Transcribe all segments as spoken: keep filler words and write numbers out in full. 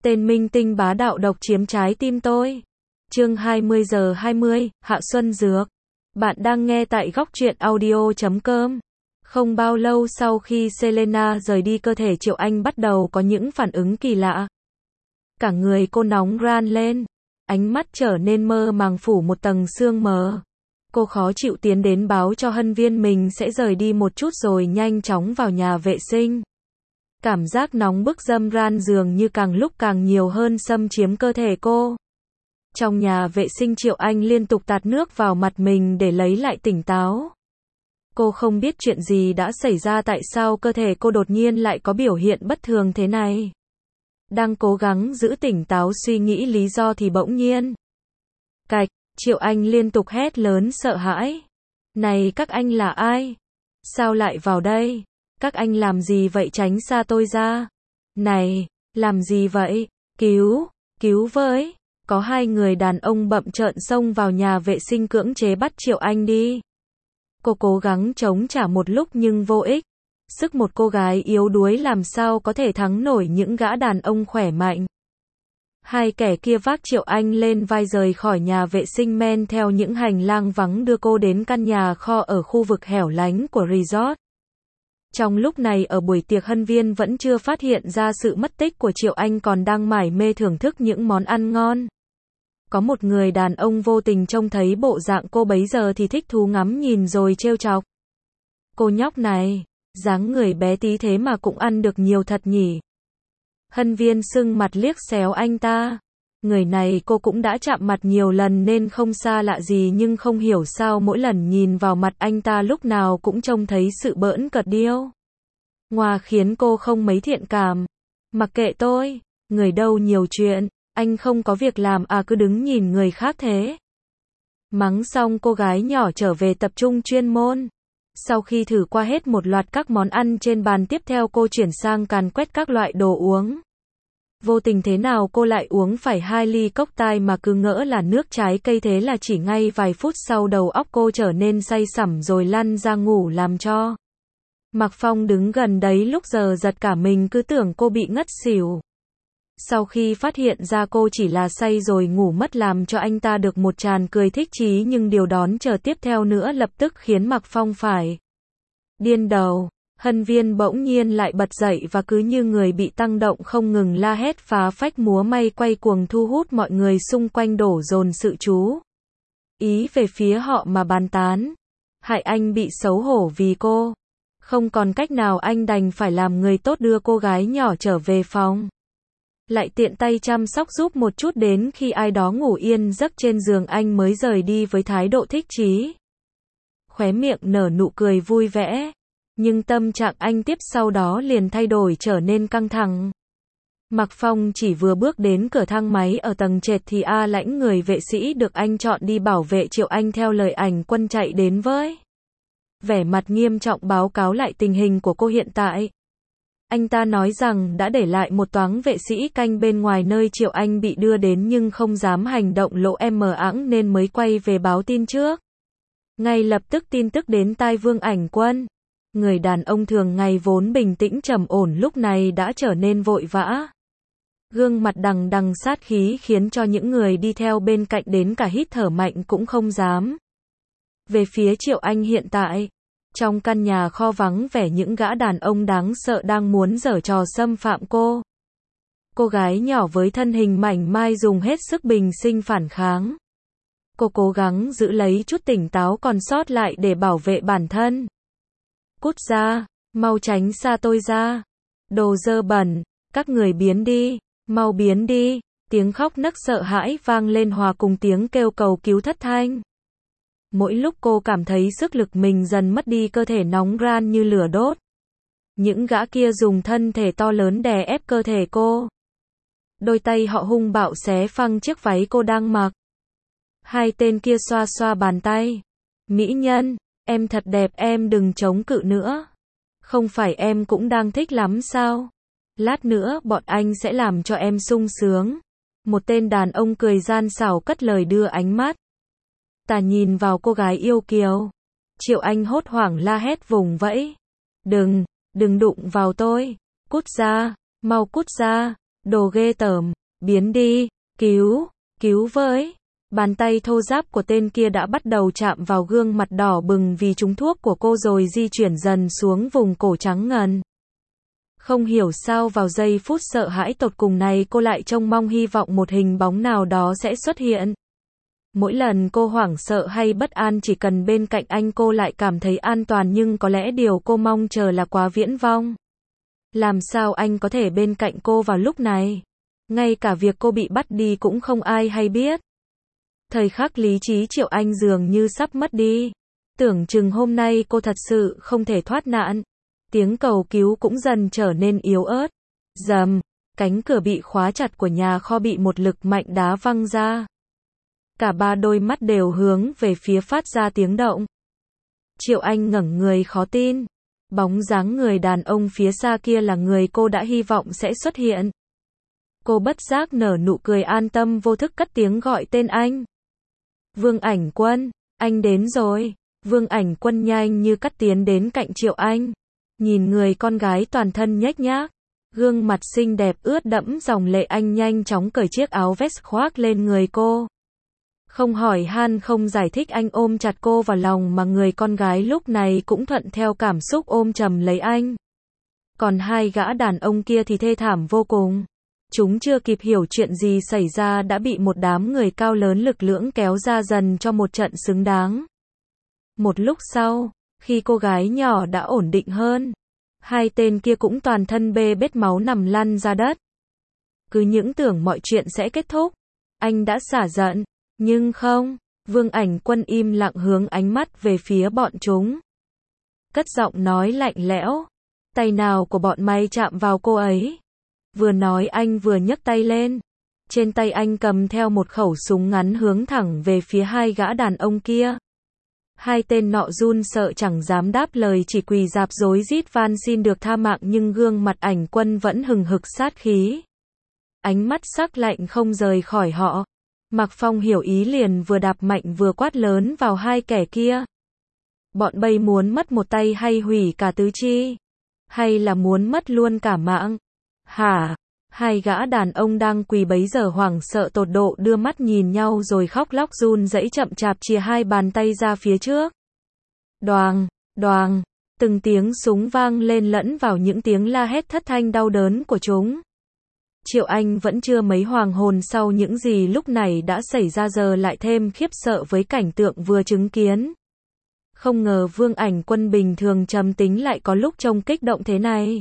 Tên minh tinh bá đạo độc chiếm trái tim tôi. Chương hai mươi giờ hai mươi, Hạ Xuân Dược. Bạn đang nghe tại góc truyện audio chấm com. Không bao lâu sau khi Selena rời đi, cơ thể Triệu Anh bắt đầu có những phản ứng kỳ lạ. Cả người cô nóng ran lên, ánh mắt trở nên mơ màng phủ một tầng sương mờ. Cô khó chịu tiến đến báo cho Hân Viên mình sẽ rời đi một chút rồi nhanh chóng vào nhà vệ sinh. Cảm giác nóng bức dâm ran dường như càng lúc càng nhiều hơn xâm chiếm cơ thể cô. Trong nhà vệ sinh, Triệu Anh liên tục tạt nước vào mặt mình để lấy lại tỉnh táo. Cô không biết chuyện gì đã xảy ra, tại sao cơ thể cô đột nhiên lại có biểu hiện bất thường thế này. Đang cố gắng giữ tỉnh táo suy nghĩ lý do thì bỗng nhiên. Cạch, Triệu Anh liên tục hét lớn sợ hãi. Này các anh là ai? Sao lại vào đây? Các anh làm gì vậy, tránh xa tôi ra. Này, làm gì vậy? Cứu, cứu với. Có hai người đàn ông bậm trợn xông vào nhà vệ sinh cưỡng chế bắt Triệu Anh đi. Cô cố gắng chống trả một lúc nhưng vô ích. Sức một cô gái yếu đuối làm sao có thể thắng nổi những gã đàn ông khỏe mạnh. Hai kẻ kia vác Triệu Anh lên vai rời khỏi nhà vệ sinh, men theo những hành lang vắng đưa cô đến căn nhà kho ở khu vực hẻo lánh của resort. Trong lúc này, ở buổi tiệc, Hân Viên vẫn chưa phát hiện ra sự mất tích của Triệu Anh, còn đang mải mê thưởng thức những món ăn ngon. Có một người đàn ông vô tình trông thấy bộ dạng cô bấy giờ thì thích thú ngắm nhìn rồi trêu chọc. Cô nhóc này, dáng người bé tí thế mà cũng ăn được nhiều thật nhỉ. Hân Viên sưng mặt liếc xéo anh ta. Người này cô cũng đã chạm mặt nhiều lần nên không xa lạ gì, nhưng không hiểu sao mỗi lần nhìn vào mặt anh ta lúc nào cũng trông thấy sự bỡn cợt điêu ngoa khiến cô không mấy thiện cảm. Mặc kệ tôi, người đâu nhiều chuyện, anh không có việc làm à, cứ đứng nhìn người khác thế. Mắng xong, cô gái nhỏ trở về tập trung chuyên môn. Sau khi thử qua hết một loạt các món ăn trên bàn, tiếp theo cô chuyển sang càn quét các loại đồ uống. Vô tình thế nào cô lại uống phải hai ly cocktail mà cứ ngỡ là nước trái cây, thế là chỉ ngay vài phút sau đầu óc cô trở nên say sẩm rồi lăn ra ngủ, làm cho Mạc Phong đứng gần đấy lúc giờ giật cả mình, cứ tưởng cô bị ngất xỉu. Sau khi phát hiện ra cô chỉ là say rồi ngủ mất, làm cho anh ta được một tràng cười thích chí, nhưng điều đón chờ tiếp theo nữa lập tức khiến Mạc Phong phải điên đầu. Hân Viên bỗng nhiên lại bật dậy và cứ như người bị tăng động không ngừng la hét phá phách, múa may quay cuồng, thu hút mọi người xung quanh đổ dồn sự chú ý về phía họ mà bàn tán. Hại anh bị xấu hổ vì cô. Không còn cách nào, anh đành phải làm người tốt đưa cô gái nhỏ trở về phòng. Lại tiện tay chăm sóc giúp một chút, đến khi ai đó ngủ yên giấc trên giường, anh mới rời đi với thái độ thích chí. Khóe miệng nở nụ cười vui vẻ. Nhưng tâm trạng anh tiếp sau đó liền thay đổi, trở nên căng thẳng. Mạc Phong chỉ vừa bước đến cửa thang máy ở tầng trệt thì A Lãnh, người vệ sĩ được anh chọn đi bảo vệ Triệu Anh theo lời ảnh quân, chạy đến với vẻ mặt nghiêm trọng báo cáo lại tình hình của cô hiện tại. Anh ta nói rằng đã để lại một toáng vệ sĩ canh bên ngoài nơi Triệu Anh bị đưa đến, nhưng không dám hành động lộ em mờ ẵng nên mới quay về báo tin trước. Ngay lập tức tin tức đến tai Vương Ảnh Quân. Người đàn ông thường ngày vốn bình tĩnh trầm ổn lúc này đã trở nên vội vã. Gương mặt đằng đằng sát khí khiến cho những người đi theo bên cạnh đến cả hít thở mạnh cũng không dám. Về phía Triệu Anh hiện tại, trong căn nhà kho vắng vẻ, những gã đàn ông đáng sợ đang muốn giở trò xâm phạm cô. Cô gái nhỏ với thân hình mảnh mai dùng hết sức bình sinh phản kháng. Cô cố gắng giữ lấy chút tỉnh táo còn sót lại để bảo vệ bản thân. Cút ra, mau tránh xa tôi ra. Đồ dơ bẩn, các người biến đi, mau biến đi. Tiếng khóc nấc sợ hãi vang lên hòa cùng tiếng kêu cầu cứu thất thanh. Mỗi lúc cô cảm thấy sức lực mình dần mất đi, cơ thể nóng ran như lửa đốt. Những gã kia dùng thân thể to lớn đè ép cơ thể cô. Đôi tay họ hung bạo xé phăng chiếc váy cô đang mặc. Hai tên kia xoa xoa bàn tay. Mỹ nhân, em thật đẹp, em đừng chống cự nữa. Không phải em cũng đang thích lắm sao? Lát nữa bọn anh sẽ làm cho em sung sướng. Một tên đàn ông cười gian xảo cất lời đưa ánh mắt ta nhìn vào cô gái yêu kiều. Triệu Anh hốt hoảng la hét vùng vẫy. Đừng, đừng đụng vào tôi. Cút ra, mau cút ra. Đồ ghê tởm, biến đi, cứu, cứu với. Bàn tay thô ráp của tên kia đã bắt đầu chạm vào gương mặt đỏ bừng vì trúng thuốc của cô rồi di chuyển dần xuống vùng cổ trắng ngần. Không hiểu sao vào giây phút sợ hãi tột cùng này cô lại trông mong hy vọng một hình bóng nào đó sẽ xuất hiện. Mỗi lần cô hoảng sợ hay bất an chỉ cần bên cạnh anh cô lại cảm thấy an toàn, nhưng có lẽ điều cô mong chờ là quá viễn vông. Làm sao anh có thể bên cạnh cô vào lúc này? Ngay cả việc cô bị bắt đi cũng không ai hay biết. Thời khắc lý trí Triệu Anh dường như sắp mất đi. Tưởng chừng hôm nay cô thật sự không thể thoát nạn. Tiếng cầu cứu cũng dần trở nên yếu ớt. Rầm, cánh cửa bị khóa chặt của nhà kho bị một lực mạnh đá văng ra. Cả ba đôi mắt đều hướng về phía phát ra tiếng động. Triệu Anh ngẩng người khó tin. Bóng dáng người đàn ông phía xa kia là người cô đã hy vọng sẽ xuất hiện. Cô bất giác nở nụ cười an tâm, vô thức cất tiếng gọi tên anh. Vương Ảnh Quân, anh đến rồi. Vương Ảnh Quân nhanh như cắt tiến đến cạnh Triệu Anh. Nhìn người con gái toàn thân nhếch nhác, gương mặt xinh đẹp ướt đẫm dòng lệ, anh nhanh chóng cởi chiếc áo vest khoác lên người cô. Không hỏi han không giải thích, anh ôm chặt cô vào lòng mà người con gái lúc này cũng thuận theo cảm xúc ôm chầm lấy anh. Còn hai gã đàn ông kia thì thê thảm vô cùng. Chúng chưa kịp hiểu chuyện gì xảy ra đã bị một đám người cao lớn lực lưỡng kéo ra dần cho một trận xứng đáng. Một lúc sau, khi cô gái nhỏ đã ổn định hơn, hai tên kia cũng toàn thân bê bết máu nằm lăn ra đất. Cứ những tưởng mọi chuyện sẽ kết thúc, anh đã xả giận, nhưng không, Vương Ảnh Quân im lặng hướng ánh mắt về phía bọn chúng. Cất giọng nói lạnh lẽo, tay nào của bọn mày chạm vào cô ấy? Vừa nói anh vừa nhấc tay lên. Trên tay anh cầm theo một khẩu súng ngắn hướng thẳng về phía hai gã đàn ông kia. Hai tên nọ run sợ chẳng dám đáp lời, chỉ quỳ rạp rối rít van xin được tha mạng, nhưng gương mặt Ảnh Quân vẫn hừng hực sát khí. Ánh mắt sắc lạnh không rời khỏi họ. Mạc Phong hiểu ý liền vừa đạp mạnh vừa quát lớn vào hai kẻ kia. Bọn bay muốn mất một tay hay hủy cả tứ chi? Hay là muốn mất luôn cả mạng? Hả? Hai gã đàn ông đang quỳ bấy giờ hoảng sợ tột độ đưa mắt nhìn nhau rồi khóc lóc run rẩy chậm chạp chìa hai bàn tay ra phía trước. Đoàng, đoàng, từng tiếng súng vang lên lẫn vào những tiếng la hét thất thanh đau đớn của chúng. Triệu Anh vẫn chưa mấy hoàng hồn sau những gì lúc này đã xảy ra, giờ lại thêm khiếp sợ với cảnh tượng vừa chứng kiến. Không ngờ Vương Ảnh Quân bình thường trầm tính lại có lúc trông kích động thế này.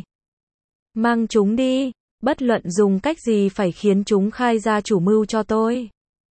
Mang chúng đi, bất luận dùng cách gì phải khiến chúng khai ra chủ mưu cho tôi.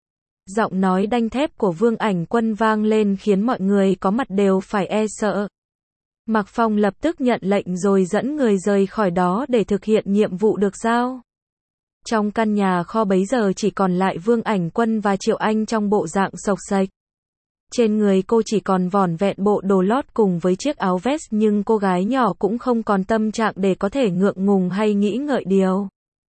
Giọng nói đanh thép của Vương Ảnh Quân vang lên khiến mọi người có mặt đều phải e sợ. Mạc Phong lập tức nhận lệnh rồi dẫn người rời khỏi đó để thực hiện nhiệm vụ được giao. Trong căn nhà kho bấy giờ chỉ còn lại Vương Ảnh Quân và Triệu Anh trong bộ dạng xộc xệch. Trên người cô chỉ còn vỏn vẹn bộ đồ lót cùng với chiếc áo vest, nhưng cô gái nhỏ cũng không còn tâm trạng để có thể ngượng ngùng hay nghĩ ngợi điều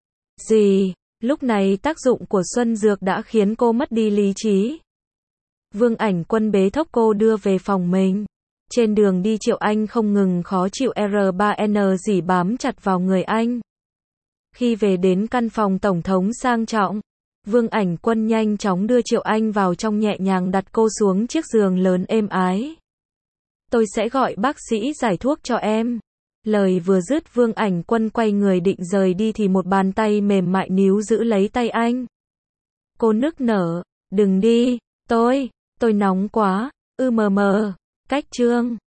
gì. Lúc này tác dụng của Xuân Dược đã khiến cô mất đi lý trí. Vương Ảnh Quân bế thốc cô đưa về phòng mình. Trên đường đi Triệu Anh không ngừng khó chịu R ba N dỉ bám chặt vào người anh. Khi về đến căn phòng tổng thống sang trọng, Vương Ảnh Quân nhanh chóng đưa Triệu Anh vào trong, nhẹ nhàng đặt cô xuống chiếc giường lớn êm ái. Tôi sẽ gọi bác sĩ giải thuốc cho em. Lời vừa dứt Vương Ảnh Quân quay người định rời đi thì một bàn tay mềm mại níu giữ lấy tay anh. Cô nức nở, đừng đi, tôi, tôi nóng quá, ư mờ mờ, cách chương.